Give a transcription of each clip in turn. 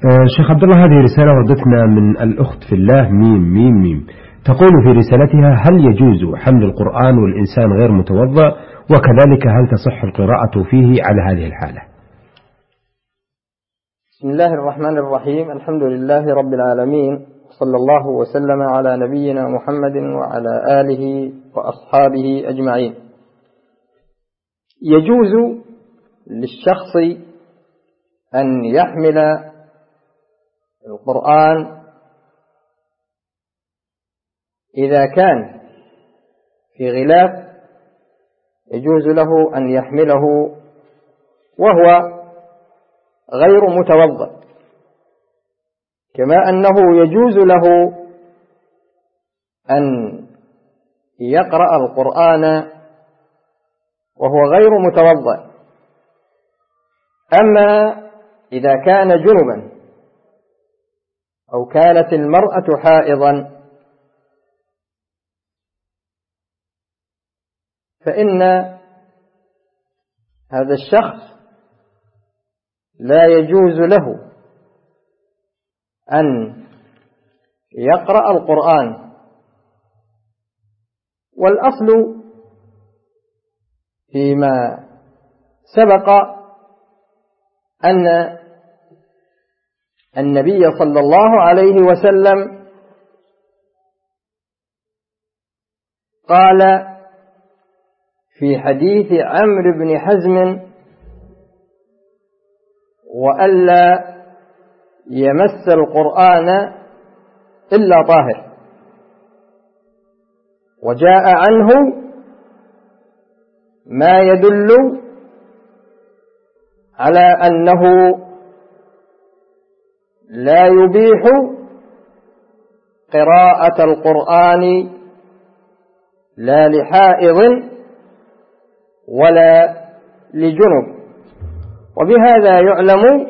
شيخ عبد الله، هذه رسالة وردتنا من الأخت في الله ميم ميم ميم، تقول في رسالتها: هل يجوز حمل القرآن والإنسان غير متوضأ؟ وكذلك هل تصح القراءة فيه على هذه الحالة؟ بسم الله الرحمن الرحيم. الحمد لله رب العالمين، صلى الله وسلم على نبينا محمد وعلى آله وأصحابه أجمعين. يجوز للشخص أن يحمل القرآن إذا كان في غلاف، يجوز له أن يحمله وهو غير متوضأ، كما أنه يجوز له أن يقرأ القرآن وهو غير متوضأ. أما إذا كان جنبا أو كانت المرأة حائضا فإن هذا الشخص لا يجوز له أن يقرأ القرآن. والأصل فيما سبق أن النبي صلى الله عليه وسلم قال في حديث عمرو بن حزم: وألا يمس القرآن إلا طاهر. وجاء عنه ما يدل على أنه لا يبيح قراءة القرآن لا لحائض ولا لجنب. وبهذا يعلم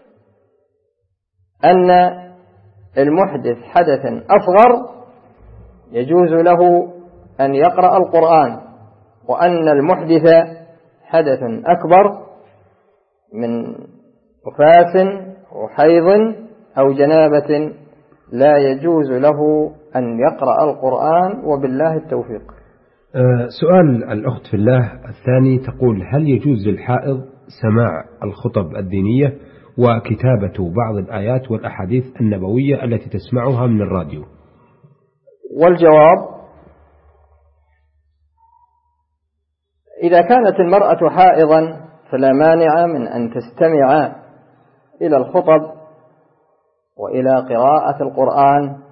أن المحدث حدثا أصغر يجوز له أن يقرأ القرآن، وأن المحدث حدث أكبر من نفاس وحيض أو جنابة لا يجوز له أن يقرأ القرآن، وبالله التوفيق. سؤال الأخت في الله الثاني تقول: هل يجوز للحائض سماع الخطب الدينية وكتابة بعض الآيات والأحاديث النبوية التي تسمعها من الراديو؟ والجواب: إذا كانت المرأة حائضا فلا مانع من أن تستمع إلى الخطب وإلى قراءة القرآن.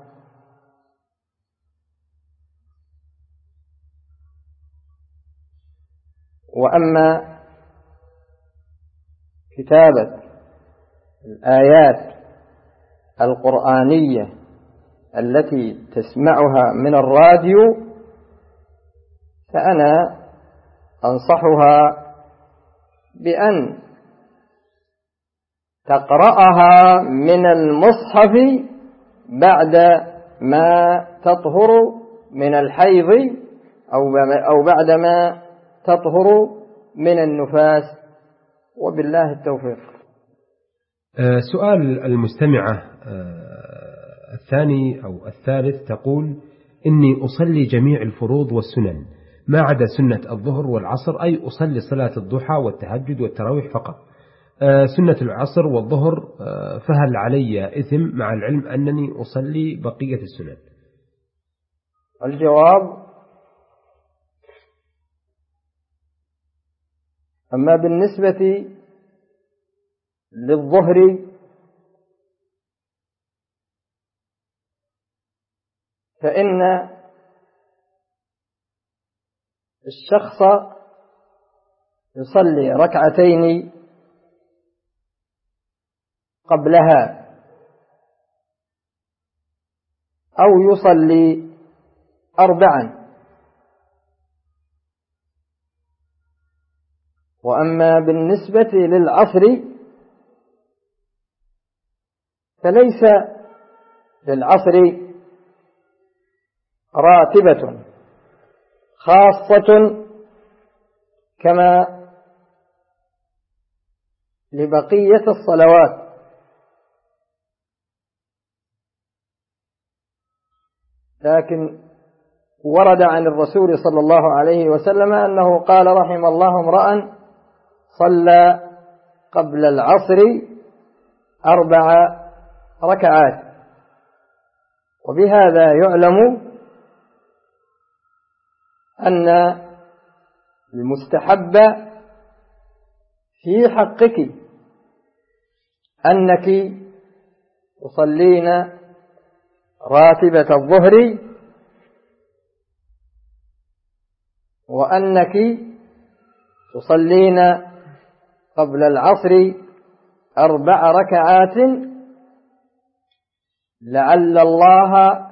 وأما كتابة الآيات القرآنية التي تسمعها من الراديو فأنا أنصحها بأن تقرأها من المصحف بعد ما تطهر من الحيض أو بعدما تطهر من النفاس، وبالله التوفيق. سؤال المستمعة الثاني أو الثالث تقول: إني أصلي جميع الفروض والسنن ما عدا سنة الظهر والعصر، أي أصلي صلاة الضحى والتهجد والتراويح فقط. سنة العصر والظهر فهل علي إثم مع العلم أنني أصلي بقية السنن؟ الجواب: أما بالنسبة للظهر فإن الشخص يصلي ركعتين قبلها أو يصلي 4. وأما بالنسبة للعصر فليس للعصر راتبة خاصة كما لبقية الصلوات، لكن ورد عن الرسول صلى الله عليه وسلم أنه قال: رحم الله امرأ صلى قبل العصر 4 ركعات. وبهذا يعلم أن المستحب في حقك أنك تصلين راتبة الظهر، وأنك تصلين قبل العصر 4 ركعات، لعل الله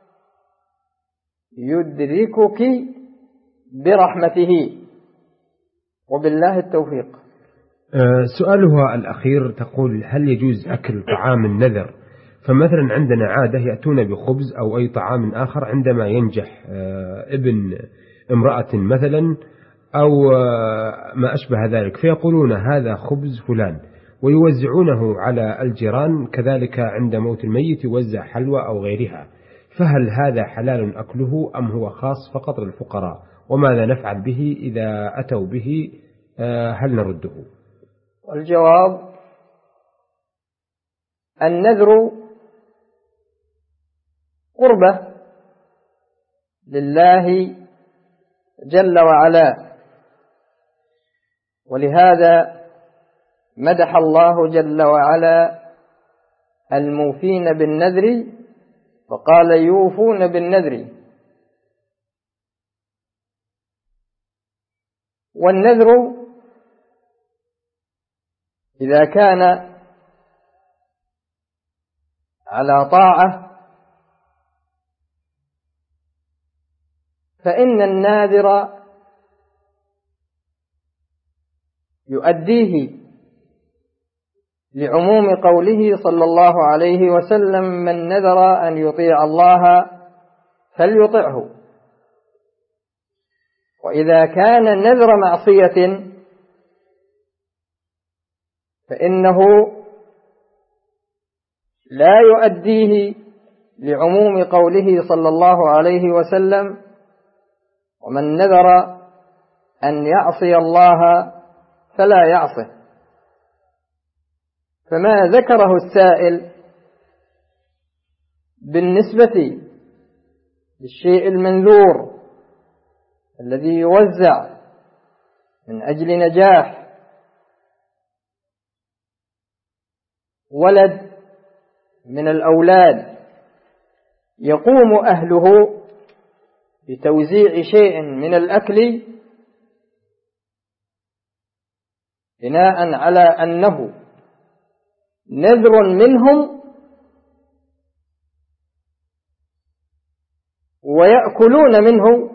يدركك برحمته، وبالله التوفيق. سؤالها الأخير تقول: هل يجوز أكل طعام النذر؟ فمثلا عندنا عادة يأتون بخبز أو أي طعام آخر عندما ينجح ابن امرأة مثلا أو ما أشبه ذلك، فيقولون هذا خبز فلان، ويوزعونه على الجيران، كذلك عند موت الميت يوزع حلوى أو غيرها، فهل هذا حلال أكله أم هو خاص فقط للفقراء؟ وماذا نفعل به إذا أتوا به؟ هل نرده؟ والجواب: النذر قربة لله جل وعلا، ولهذا مدح الله جل وعلا الموفين بالنذر فقال: يوفون بالنذر. والنذر إذا كان على طاعة فإن الناذر يؤديه لعموم قوله صلى الله عليه وسلم: من نذر أن يطيع الله فليطعه. وإذا كان النذر معصية فإنه لا يؤديه لعموم قوله صلى الله عليه وسلم: ومن نذر أن يعصي الله فلا يعصه. فما ذكره السائل بالنسبة للشيء المنذور الذي يوزع من أجل نجاح ولد من الأولاد، يقوم أهله بتوزيع شيء من الأكل بناء على أنه نذر منهم ويأكلون منه،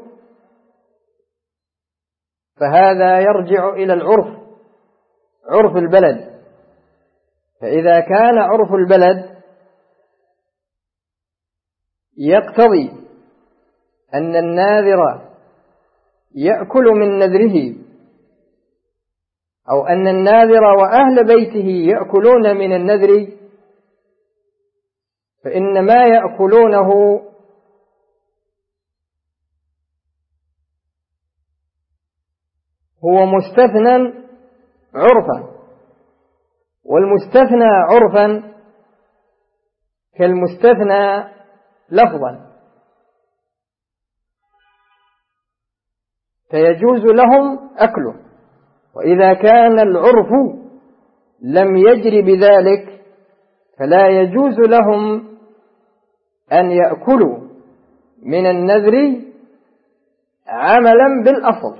فهذا يرجع إلى العرف، عرف البلد. فإذا كان عرف البلد يقتضي أن الناذر يأكل من نذره، أو أن الناذر وأهل بيته يأكلون من النذر، فإن ما يأكلونه هو مستثنى عرفا، والمستثنى عرفا كالمستثنى لفظا، فيجوز لهم أكله. وإذا كان العرف لم يجر بذلك فلا يجوز لهم أن يأكلوا من النذر عملا بالأصل.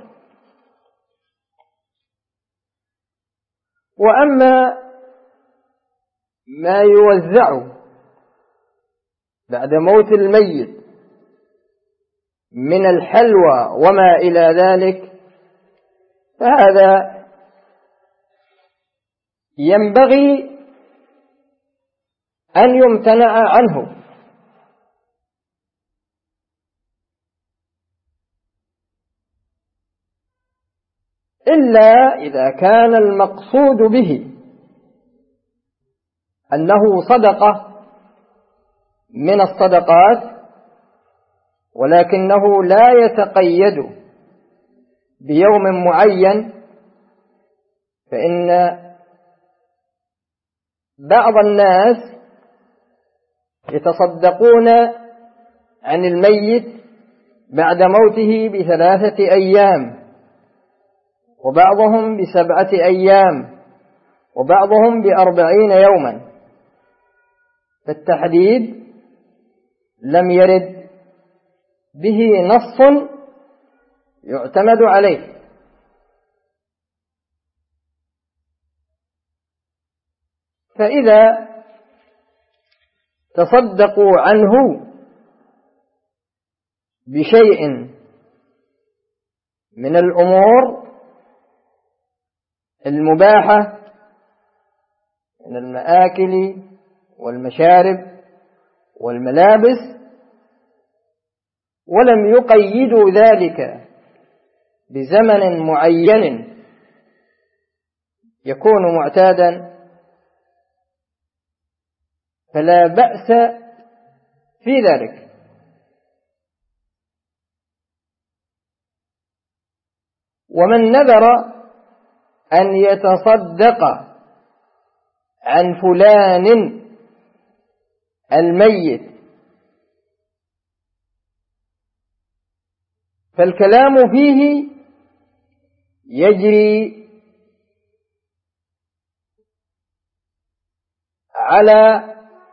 وأما ما يوزع بعد موت الميت من الحلوى وما إلى ذلك فهذا ينبغي أن يمتنع عنه، إلا إذا كان المقصود به أنه صدقة من الصدقات ولكنه لا يتقيد بيوم معين، فإن بعض الناس يتصدقون عن الميت بعد موته ب3 أيام، وبعضهم ب7 أيام، وبعضهم ب40 يوما، فالتحديد لم يرد به نص يعتمد عليه. فإذا تصدقوا عنه بشيء من الأمور المباحة من المآكل والمشارب والملابس، ولم يقيدوا ذلك بزمن معين يكون معتادا، فلا بأس في ذلك. ومن نذر أن يتصدق عن فلان الميت فالكلام فيه يجري على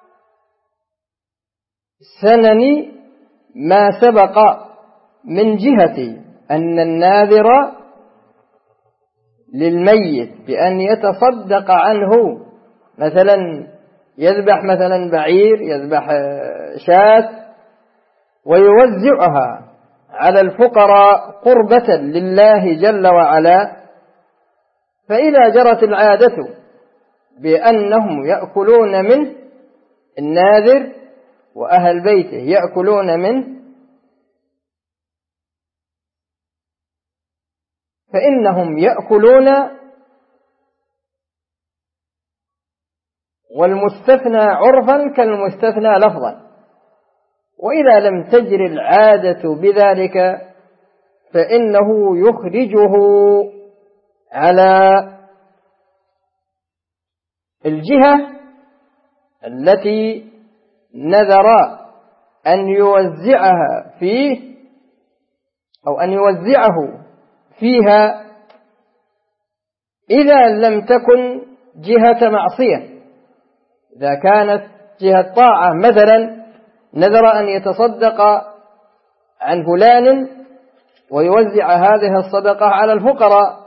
سنن ما سبق من جهة أن الناذر للميت بأن يتصدق عنه، مثلا يذبح مثلا بعير، يذبح شاة ويوزعها على الفقراء قربة لله جل وعلا، فإذا جرت العادة بأنهم يأكلون منه، الناذر وأهل بيته يأكلون منه، فإنهم يأكلون، والمستثنى عرفا كالمستثنى لفظا. وإذا لم تجر العادة بذلك فإنه يخرجه على الجهة التي نذر أن يوزعها فيه أو أن يوزعه فيها، إذا لم تكن جهة معصية. إذا كانت جهة طاعة، مثلا نذر أن يتصدق عن فلان ويوزع هذه الصدقة على الفقراء،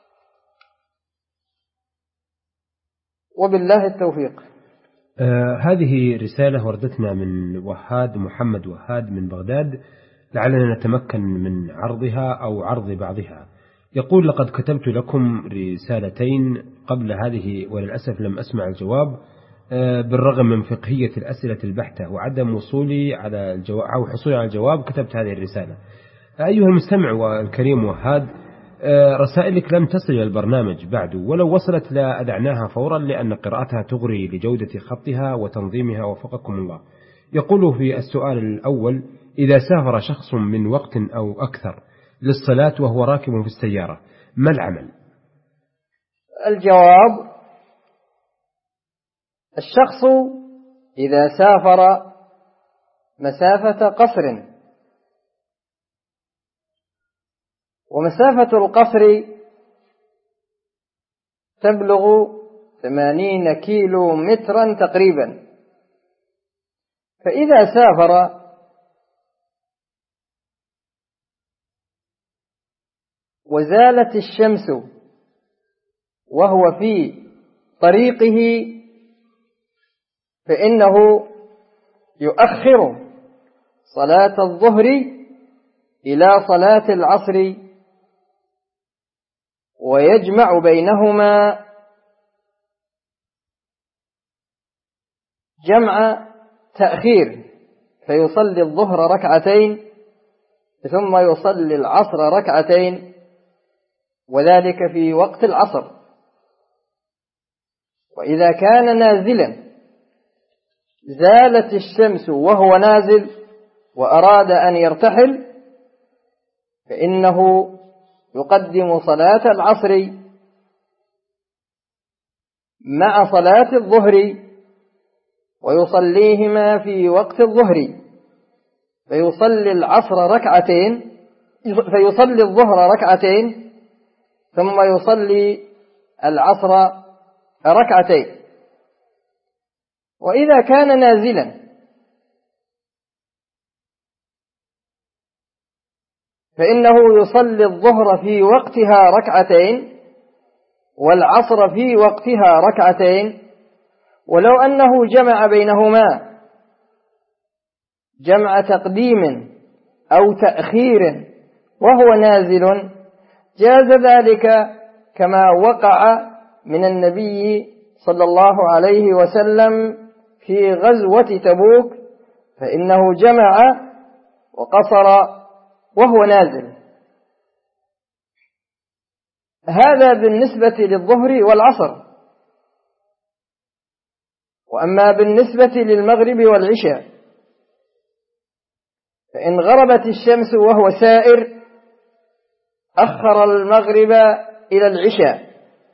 وبالله التوفيق. هذه رسالة وردتنا من محمد وهاد من بغداد، لعلنا نتمكن من عرضها أو عرض بعضها. يقول: لقد كتبت لكم رسالتين قبل هذه وللأسف لم أسمع الجواب، بالرغم من فقهية الأسئلة البحتة وعدم وصولي على الجواب أو حصولي على الجواب كتبت هذه الرسالة. أيها المستمع والكريم وهاد، رسائلك لم تصل إلى البرنامج بعد، ولو وصلت لا أدعناها فورا لأن قراءتها تغري لجودة خطها وتنظيمها، وفقكم الله. يقول في السؤال الأول: إذا سافر شخص من وقت أو أكثر للصلاة وهو راكب في السيارة ما العمل؟ الجواب: الشخص إذا سافر مسافة قصر، ومسافة القصر تبلغ 80 كيلو مترا تقريبا، فإذا سافر وزالت الشمس وهو في طريقه فإنه يؤخر صلاة الظهر إلى صلاة العصر ويجمع بينهما جمع تأخير، فيصلي الظهر ركعتين ثم يصلي العصر ركعتين، وذلك في وقت العصر. وإذا كان نازلا زالت الشمس وهو نازل وأراد أن يرتحل فإنه يقدم صلاة العصر مع صلاة الظهر ويصليهما في وقت الظهر، فيصلي الظهر ركعتين ثم يصلي العصر ركعتين. وإذا كان نازلا فإنه يصلي الظهر في وقتها ركعتين والعصر في وقتها ركعتين، ولو أنه جمع بينهما جمع تقديم أو تأخير وهو نازل جاز ذلك، كما وقع من النبي صلى الله عليه وسلم في غزوة تبوك، فإنه جمع وقصر وهو نازل. هذا بالنسبة للظهر والعصر. وأما بالنسبة للمغرب والعشاء فإن غربت الشمس وهو سائر أخر المغرب إلى العشاء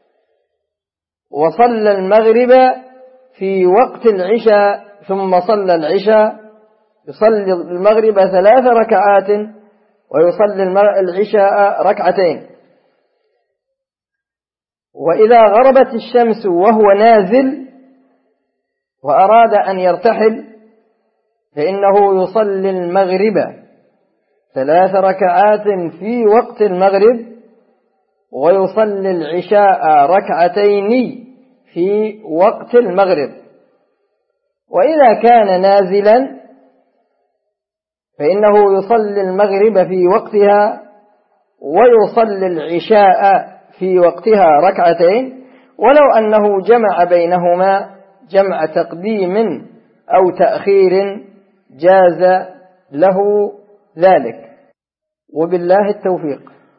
وصلى المغرب في وقت العشاء ثم صلى العشاء، يصلي المغرب 3 ركعات ويصلي العشاء ركعتين. وإذا غربت الشمس وهو نازل وأراد أن يرتحل فإنه يصلي المغرب 3 ركعات في وقت المغرب ويصلي العشاء ركعتين في وقت المغرب. وإذا كان نازلا فإنه يصلي المغرب في وقتها ويصلي العشاء في وقتها ركعتين، ولو أنه جمع بينهما جمع تقديم أو تأخير جاز له ذلك، وبالله التوفيق.